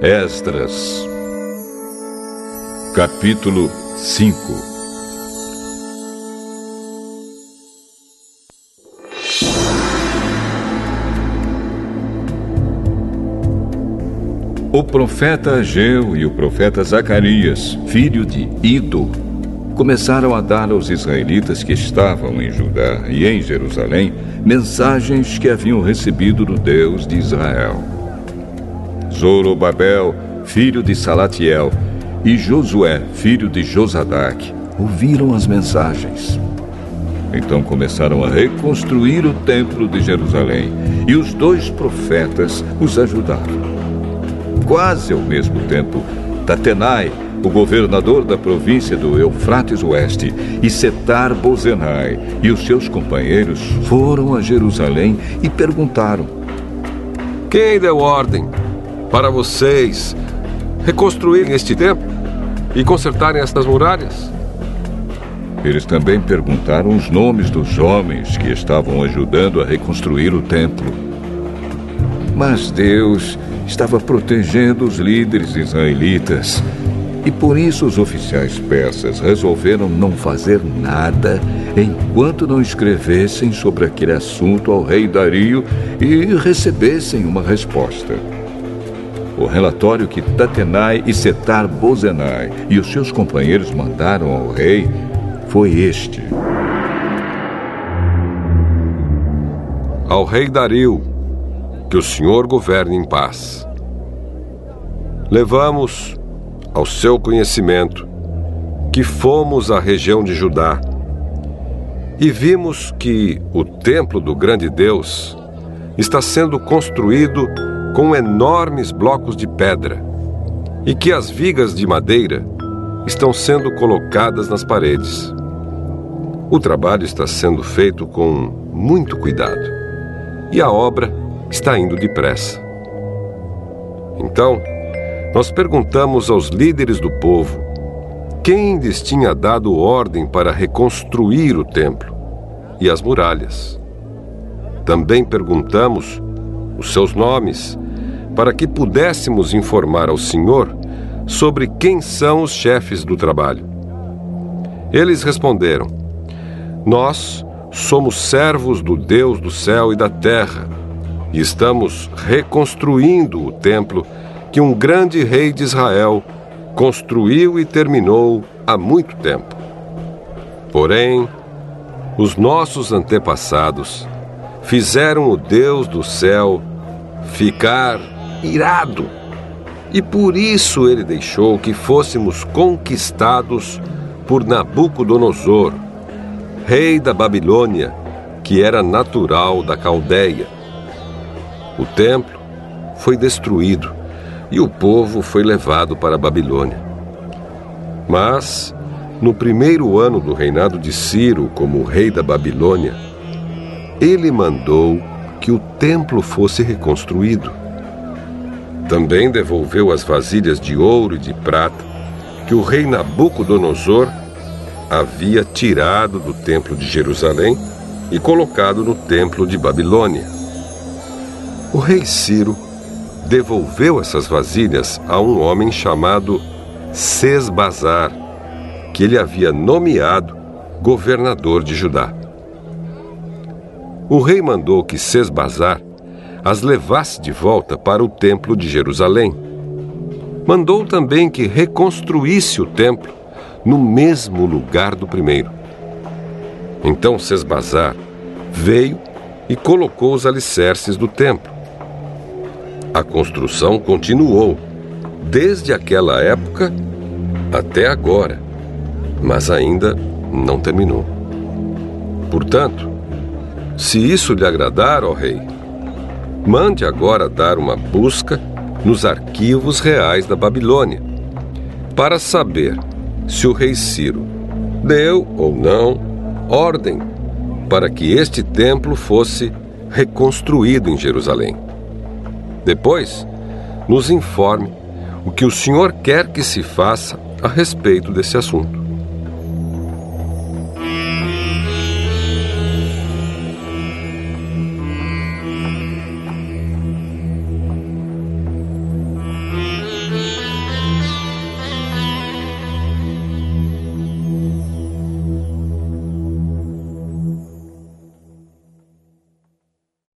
Esdras, capítulo 5. O profeta Ageu e o profeta Zacarias, filho de Ido, começaram a dar aos israelitas que estavam em Judá e em Jerusalém mensagens que haviam recebido do Deus de Israel. Zorobabel, filho de Salatiel, e Josué, filho de Josadaque, ouviram as mensagens. Então começaram a reconstruir o templo de Jerusalém, e os dois profetas os ajudaram. Quase ao mesmo tempo, Tatenai, o governador da província do Eufrates Oeste, e Setar-Bozenai e os seus companheiros foram a Jerusalém e perguntaram: quem deu ordem para vocês reconstruírem este templo e consertarem estas muralhas? Eles também perguntaram os nomes dos homens que estavam ajudando a reconstruir o templo. Mas Deus estava protegendo os líderes israelitas, e por isso os oficiais persas resolveram não fazer nada enquanto não escrevessem sobre aquele assunto ao rei Dario e recebessem uma resposta. O relatório que Tatenai e Setar-Bozenai e os seus companheiros mandaram ao rei foi este: ao rei Dario, que o Senhor governe em paz. Levamos ao seu conhecimento que fomos à região de Judá e vimos que o templo do grande Deus está sendo construído com enormes blocos de pedra e que as vigas de madeira estão sendo colocadas nas paredes. O trabalho está sendo feito com muito cuidado e a obra está indo depressa. Então, nós perguntamos aos líderes do povo quem lhes tinha dado ordem para reconstruir o templo e as muralhas. Também perguntamos os seus nomes para que pudéssemos informar ao Senhor sobre quem são os chefes do trabalho. Eles responderam: nós somos servos do Deus do céu e da terra e estamos reconstruindo o templo que um grande rei de Israel construiu e terminou há muito tempo. Porém, os nossos antepassados fizeram o Deus do céu ficar irado, e por isso ele deixou que fôssemos conquistados por Nabucodonosor, rei da Babilônia, que era natural da Caldeia. O templo foi destruído e o povo foi levado para a Babilônia. Mas, no primeiro ano do reinado de Ciro como rei da Babilônia, ele mandou que o templo fosse reconstruído. Também devolveu as vasilhas de ouro e de prata que o rei Nabucodonosor havia tirado do templo de Jerusalém e colocado no templo de Babilônia. O rei Ciro devolveu essas vasilhas a um homem chamado Sesbazar, que ele havia nomeado governador de Judá. O rei mandou que Sesbazar as levasse de volta para o templo de Jerusalém. Mandou também que reconstruísse o templo no mesmo lugar do primeiro. Então Sesbazar veio e colocou os alicerces do templo. A construção continuou desde aquela época até agora, mas ainda não terminou. Portanto, se isso lhe agradar, ó rei, mande agora dar uma busca nos arquivos reais da Babilônia, para saber se o rei Ciro deu ou não ordem para que este templo fosse reconstruído em Jerusalém. Depois, nos informe o que o senhor quer que se faça a respeito desse assunto.